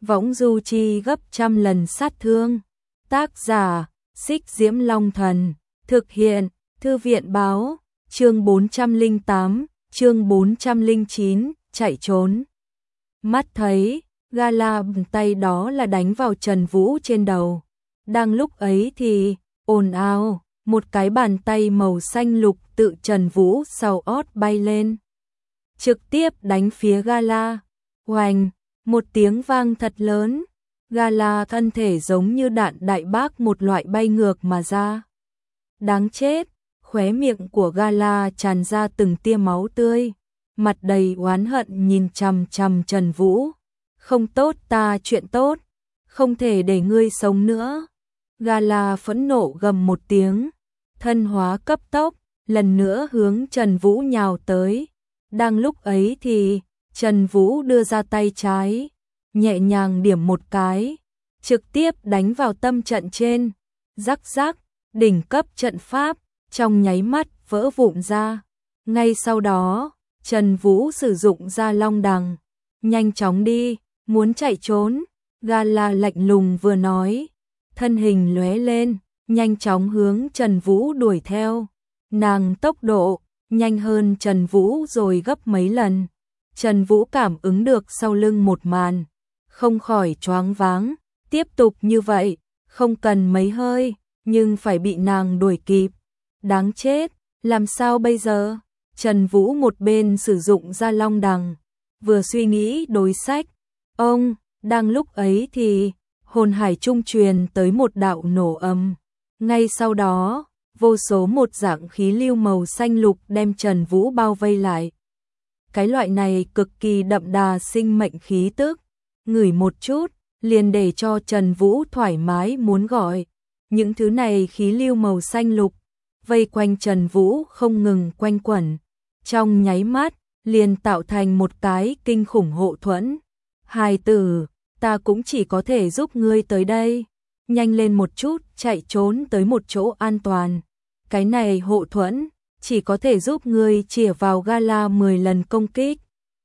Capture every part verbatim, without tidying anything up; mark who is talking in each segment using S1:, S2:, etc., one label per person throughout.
S1: võng du chi gấp trăm lần sát thương. Tác giả, Xích Diễm Long Thần. Thực hiện, Thư viện báo, chương bốn trăm lẻ tám, chương bốn trăm lẻ chín, chạy trốn. Mắt thấy, Gala tay đó là đánh vào Trần Vũ trên đầu. Đang lúc ấy thì, ồn ào, một cái bàn tay màu xanh lục tự Trần Vũ sau ót bay lên. Trực tiếp đánh phía Gala. Oành, một tiếng vang thật lớn. Gala thân thể giống như đạn đại bác một loại bay ngược mà ra. Đáng chết, khóe miệng của Gala tràn ra từng tia máu tươi. Mặt đầy oán hận nhìn chằm chằm Trần Vũ. Không tốt ta chuyện tốt, không thể để ngươi sống nữa. Gala phẫn nộ gầm một tiếng, thân hóa cấp tốc, lần nữa hướng Trần Vũ nhào tới. Đang lúc ấy thì, Trần Vũ đưa ra tay trái, nhẹ nhàng điểm một cái, trực tiếp đánh vào tâm trận trên. Rắc rắc, đỉnh cấp trận pháp, trong nháy mắt vỡ vụn ra. Ngay sau đó, Trần Vũ sử dụng ra long đằng. Nhanh chóng đi, muốn chạy trốn. Gala lạnh lùng vừa nói, thân hình lóe lên, nhanh chóng hướng Trần Vũ đuổi theo. Nàng tốc độ nhanh hơn Trần Vũ rồi gấp mấy lần. Trần Vũ cảm ứng được sau lưng một màn, không khỏi choáng váng. Tiếp tục như vậy, không cần mấy hơi, nhưng phải bị nàng đuổi kịp. Đáng chết, làm sao bây giờ? Trần Vũ một bên sử dụng ra long đằng, vừa suy nghĩ đối sách. Ông, đang lúc ấy thì, hồn hải trung truyền tới một đạo nổ âm. Ngay sau đó, vô số một dạng khí lưu màu xanh lục đem Trần Vũ bao vây lại. Cái loại này cực kỳ đậm đà sinh mệnh khí tức, ngửi một chút, liền để cho Trần Vũ thoải mái muốn gọi. Những thứ này khí lưu màu xanh lục, vây quanh Trần Vũ không ngừng quanh quẩn. Trong nháy mắt, liền tạo thành một cái kinh khủng hộ thuẫn. Hài tử, ta cũng chỉ có thể giúp ngươi tới đây. Nhanh lên một chút, chạy trốn tới một chỗ an toàn. Cái này hộ thuẫn, chỉ có thể giúp ngươi chĩa vào Gala mười lần công kích.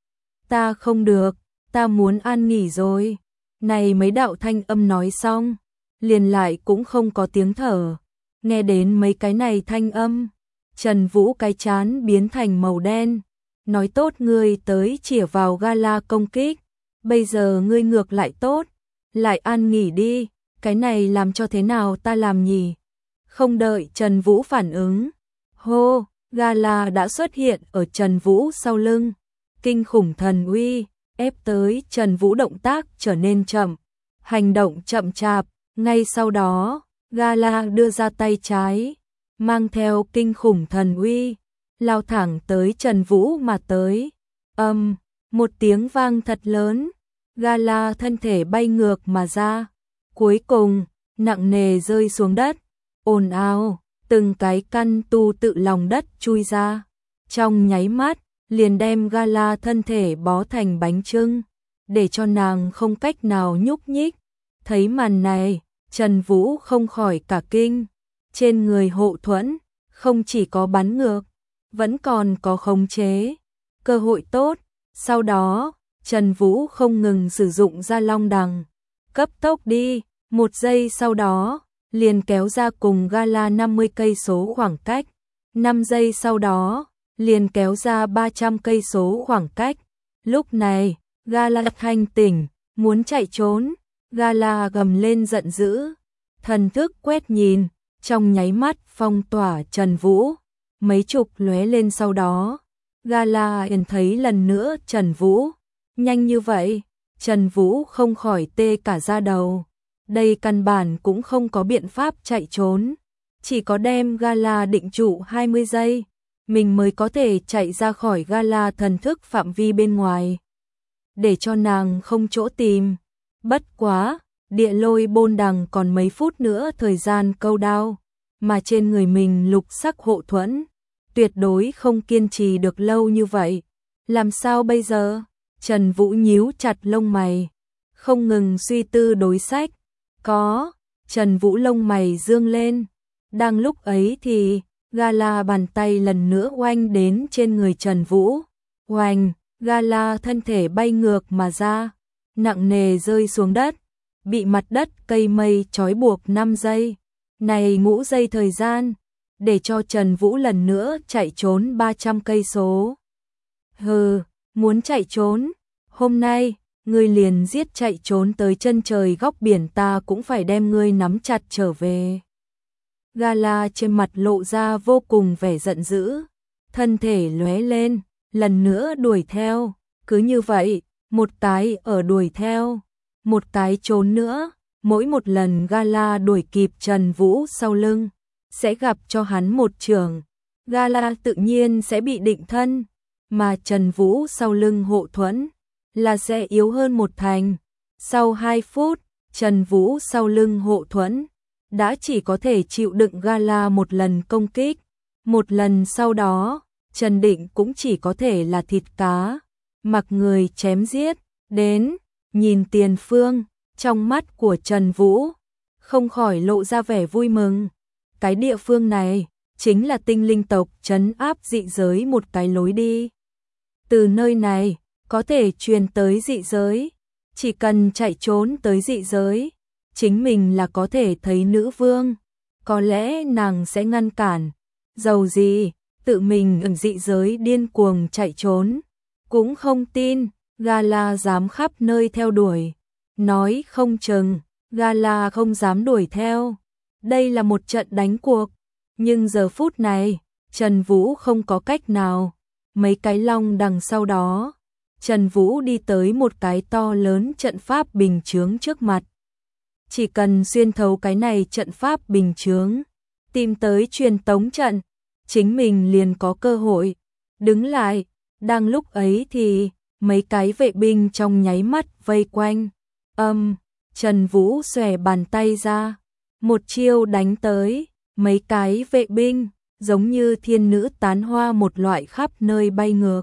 S1: Ta không được, ta muốn an nghỉ rồi. Này mấy đạo thanh âm nói xong, liền lại cũng không có tiếng thở. Nghe đến mấy cái này thanh âm, Trần Vũ cái chán biến thành màu đen. Nói tốt ngươi tới chĩa vào Gala công kích, bây giờ ngươi ngược lại tốt, lại an nghỉ đi, cái này làm cho thế nào ta làm nhỉ? Không đợi Trần Vũ phản ứng, hô, Gala đã xuất hiện ở Trần Vũ sau lưng. Kinh khủng thần uy, ép tới Trần Vũ động tác trở nên chậm, hành động chậm chạp. Ngay sau đó, Gala đưa ra tay trái, mang theo kinh khủng thần uy, lao thẳng tới Trần Vũ mà tới. Âm, một tiếng vang thật lớn, Gala thân thể bay ngược mà ra, cuối cùng nặng nề rơi xuống đất. Ồn ào, từng cái căn tu tự lòng đất chui ra, trong nháy mắt liền đem Gala thân thể bó thành bánh chưng, để cho nàng không cách nào nhúc nhích. Thấy màn này, Trần Vũ không khỏi cả kinh. Trên người hộ thuẫn, không chỉ có bắn ngược, vẫn còn có khống chế. Cơ hội tốt. Sau đó, Trần Vũ không ngừng sử dụng ra long đằng. Cấp tốc đi, một giây sau đó, liền kéo ra cùng Gala năm mươi cây số khoảng cách. năm giây sau đó, liền kéo ra ba trăm cây số khoảng cách. Lúc này, Gala thanh tỉnh, muốn chạy trốn. Gala gầm lên giận dữ, thần thức quét nhìn, trong nháy mắt phong tỏa Trần Vũ. Mấy chục lóe lên sau đó, Gala yên thấy lần nữa Trần Vũ. Nhanh như vậy, Trần Vũ không khỏi tê cả da đầu. Đây căn bản cũng không có biện pháp chạy trốn, chỉ có đem Gala định trụ hai mươi giây, mình mới có thể chạy ra khỏi Gala thần thức phạm vi bên ngoài, để cho nàng không chỗ tìm. Bất quá, địa lôi bôn đằng còn mấy phút nữa thời gian câu đao, mà trên người mình lục sắc hộ thuẫn, tuyệt đối không kiên trì được lâu như vậy. Làm sao bây giờ? Trần Vũ nhíu chặt lông mày, không ngừng suy tư đối sách. Có, Trần Vũ lông mày dương lên. Đang lúc ấy thì, Gala bàn tay lần nữa oanh đến trên người Trần Vũ. Oanh, Gala thân thể bay ngược mà ra. nặng nề rơi xuống đất, bị mặt đất cây mây trói buộc năm giây. Này ngũ giây thời gian, để cho Trần Vũ lần nữa chạy trốn ba trăm cây số. Hừ, muốn chạy trốn, hôm nay, ngươi liền giết chạy trốn tới chân trời góc biển ta cũng phải đem ngươi nắm chặt trở về. Gala trên mặt lộ ra vô cùng vẻ giận dữ, thân thể lóe lên, lần nữa đuổi theo, cứ như vậy, một cái ở đuổi theo, một cái trốn nữa, mỗi một lần Gala đuổi kịp Trần Vũ sau lưng, sẽ gặp cho hắn một chưởng, Gala tự nhiên sẽ bị định thân, mà Trần Vũ sau lưng hộ thuẫn là sẽ yếu hơn một thành. Sau hai phút, Trần Vũ sau lưng hộ thuẫn đã chỉ có thể chịu đựng Gala một lần công kích, một lần sau đó, Trần Định cũng chỉ có thể là thịt cá, mặc người chém giết, đến, nhìn tiền phương, trong mắt của Trần Vũ, không khỏi lộ ra vẻ vui mừng. Cái địa phương này, chính là tinh linh tộc trấn áp dị giới một cái lối đi. Từ nơi này, có thể truyền tới dị giới, chỉ cần chạy trốn tới dị giới, chính mình là có thể thấy nữ vương, có lẽ nàng sẽ ngăn cản, dầu gì, tự mình ở dị giới điên cuồng chạy trốn, cũng không tin, Gala dám khắp nơi theo đuổi, nói không chừng, Gala không dám đuổi theo, đây là một trận đánh cuộc, nhưng giờ phút này, Trần Vũ không có cách nào, mấy cái long đằng sau đó, Trần Vũ đi tới một cái to lớn trận pháp bình chướng trước mặt. Chỉ cần xuyên thấu cái này trận pháp bình chướng, tìm tới truyền tống trận, chính mình liền có cơ hội. Đứng lại, đang lúc ấy thì mấy cái vệ binh trong nháy mắt vây quanh. Âm, Trần Vũ xòe bàn tay ra, một chiêu đánh tới, mấy cái vệ binh, giống như thiên nữ tán hoa một loại khắp nơi bay ngược.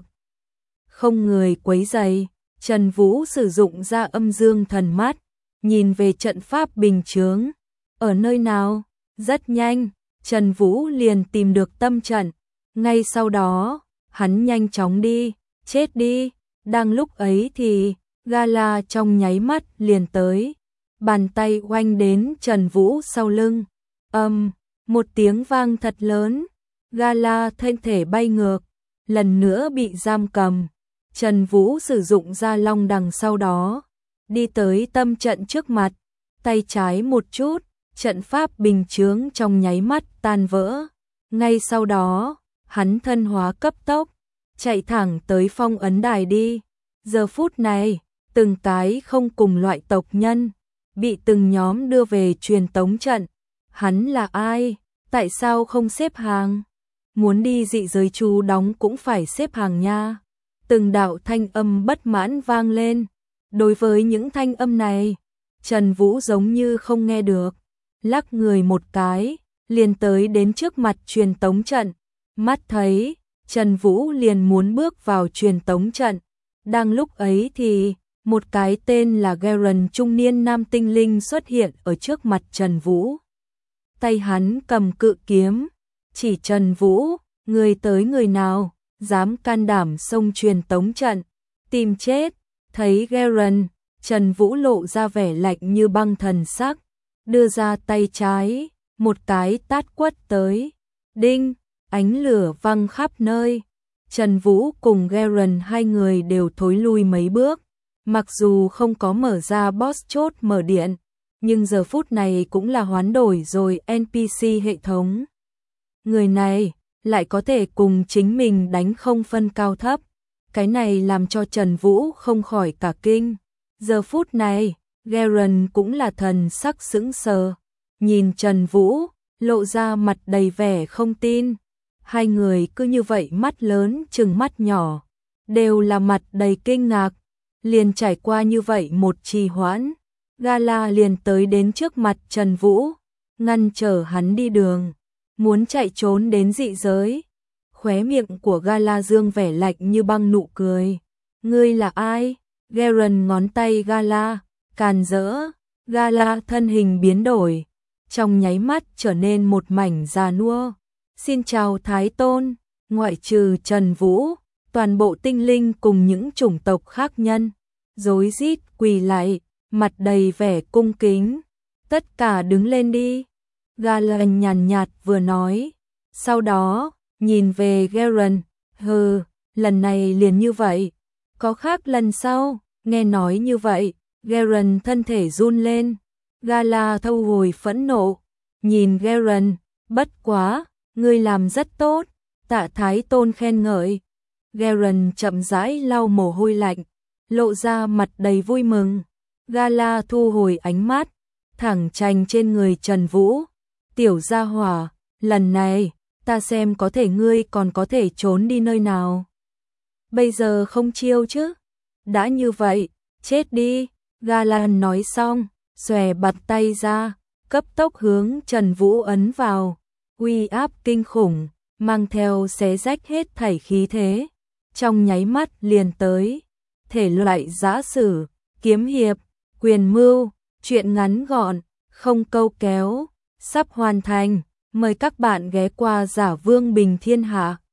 S1: Không người quấy rầy, Trần Vũ sử dụng ra âm dương thần mắt, nhìn về trận pháp bình chướng. Ở nơi nào? Rất nhanh, Trần Vũ liền tìm được tâm trận. Ngay sau đó, hắn nhanh chóng đi, chết đi. Đang lúc ấy thì, Gala trong nháy mắt liền tới. Bàn tay oanh đến Trần Vũ sau lưng. Âm, một tiếng vang thật lớn. Gala thân thể bay ngược, lần nữa bị giam cầm. Trần Vũ sử dụng ra long đằng sau đó, đi tới tâm trận trước mặt, tay trái một chút, trận pháp bình chướng trong nháy mắt tan vỡ. Ngay sau đó, hắn thân hóa cấp tốc, chạy thẳng tới phong ấn đài đi. Giờ phút này, từng cái không cùng loại tộc nhân, bị từng nhóm đưa về truyền tống trận. Hắn là ai? Tại sao không xếp hàng? Muốn đi dị giới trú đóng cũng phải xếp hàng nha. Từng đạo thanh âm bất mãn vang lên. Đối với những thanh âm này, Trần Vũ giống như không nghe được, lắc người một cái, liền tới đến trước mặt truyền tống trận. Mắt thấy, Trần Vũ liền muốn bước vào truyền tống trận. Đang lúc ấy thì, một cái tên là Garen trung niên nam tinh linh xuất hiện ở trước mặt Trần Vũ. Tay hắn cầm cự kiếm, chỉ Trần Vũ, người tới người nào, dám can đảm xông truyền tống trận, tìm chết. Thấy Garen, Trần Vũ lộ ra vẻ lạnh như băng thần sắc, đưa ra tay trái, một cái tát quất tới. Đinh, ánh lửa văng khắp nơi. Trần Vũ cùng Garen hai người đều thối lui mấy bước, mặc dù không có mở ra boss chốt mở điện, nhưng giờ phút này cũng là hoán đổi rồi en pê xê hệ thống. Người này lại có thể cùng chính mình đánh không phân cao thấp. Cái này làm cho Trần Vũ không khỏi cả kinh. Giờ phút này, Garen cũng là thần sắc sững sờ, nhìn Trần Vũ, lộ ra mặt đầy vẻ không tin. Hai người cứ như vậy mắt lớn chừng mắt nhỏ, đều là mặt đầy kinh ngạc. Liền trải qua như vậy một trì hoãn, Gala liền tới đến trước mặt Trần Vũ, ngăn trở hắn đi đường, muốn chạy trốn đến dị giới. Khóe miệng của Gala dương vẻ lạnh như băng nụ cười. Ngươi là ai? Garen ngón tay Gala, càn rỡ. Gala thân hình biến đổi, trong nháy mắt trở nên một mảnh già nua. Xin chào Thái Tôn, ngoại trừ Trần Vũ, toàn bộ tinh linh cùng những chủng tộc khác nhân, rối rít quỳ lạy, mặt đầy vẻ cung kính. Tất cả đứng lên đi. Galen nhàn nhạt vừa nói. Sau đó, nhìn về Garen, hừ, lần này liền như vậy. Có khác lần sau, nghe nói như vậy, Garen thân thể run lên. Gala thâu hồi phẫn nộ, nhìn Garen, bất quá, ngươi làm rất tốt, Tạ Thái Tôn khen ngợi. Garen chậm rãi lau mồ hôi lạnh, lộ ra mặt đầy vui mừng. Gala thu hồi ánh mắt, thẳng chành trên người Trần Vũ. Tiểu gia hỏa, lần này, ta xem có thể ngươi còn có thể trốn đi nơi nào. Bây giờ không chiêu chứ? Đã như vậy, chết đi. Gala nói xong, xòe bạt tay ra, cấp tốc hướng Trần Vũ ấn vào. Uy áp kinh khủng, mang theo xé rách hết thảy khí thế. Trong nháy mắt liền tới. Thể loại giã sử, kiếm hiệp, quyền mưu, truyện ngắn gọn, không câu kéo, sắp hoàn thành. Mời các bạn ghé qua Giả Vương Bình Thiên Hạ.